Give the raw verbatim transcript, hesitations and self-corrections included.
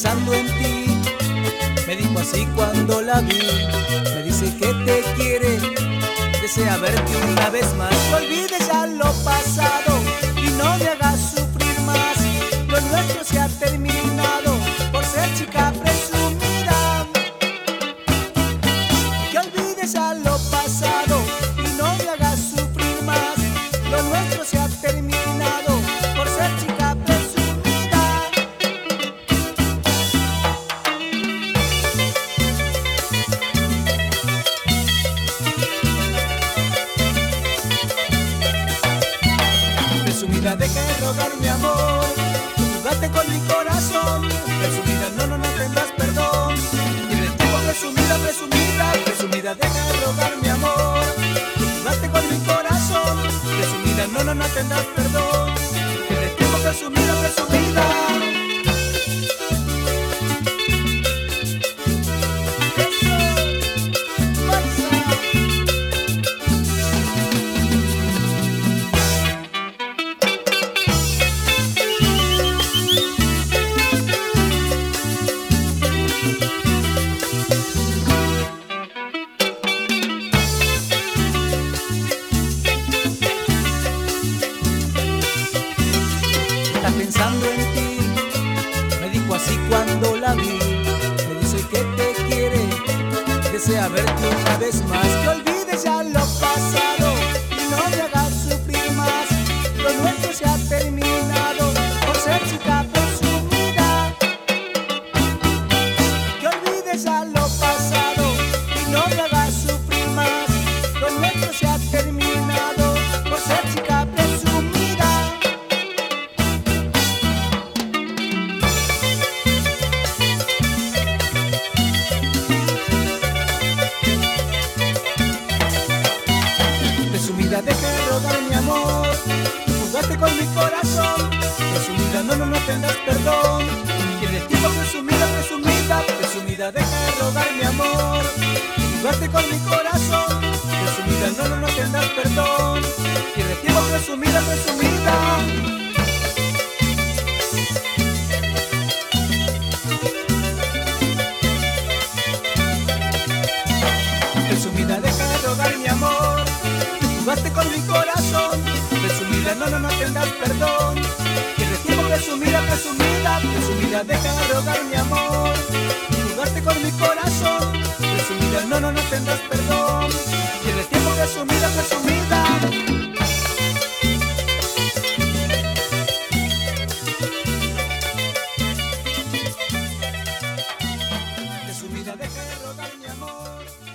pensando en ti. Me dijo así cuando la vi. Me dice que te quiere, desea verte una vez más. No olvides ya lo pasado y no me hagas sufrir más. Lo nuestro se ha terminado por ser chica presumida. Que olvides ya lo pasado y no me hagas sufrir más. Lo nuestro se ha terminado por ser chica presumida. Presumida, deja de rogar mi amor, tú jugaste con mi corazón. Presumida, no, no, no tendrás perdón. Y el tiempo, presumida, presumida, presumida, deja de rogar mi amor, tú jugaste con mi corazón. Presumida, no, no, no tendrás perdón. Y el tiempo, presumida, presumida. Está pensando en ti, me dijo así cuando la vi. Me dice que te quiere, desea verte una vez más. Que olvides ya lo pasado y no me hagas sufrir más. Lo nuestro se ha terminado por ser chica presumida. Que olvides ya lo pasado y no me hagas sufrir más. Lo nuestro se ha terminado por ser chica presumida. Presumida, deja de rogar mi amor, tú jugaste con mi corazón. Presumida, no, no, no tendrás perdón. Tienes tiempo, presumida, presumida, presumida, deja de rogar mi amor, tú jugaste con mi corazón. Presumida, no, no, no tendrás perdón. Tienes tiempo, presumida, presumida. Presumida, deja de rogar mi amor, jugaste con mi corazón. Presumida, no, no, no tendrás perdón. Tienes tiempo, presumida, presumida, presumida, deja de rogar mi amor, jugaste con mi corazón. Presumida, no, no, no tendrás perdón. Tienes tiempo, presumida, presumida. Presumida, deja de rogar mi amor.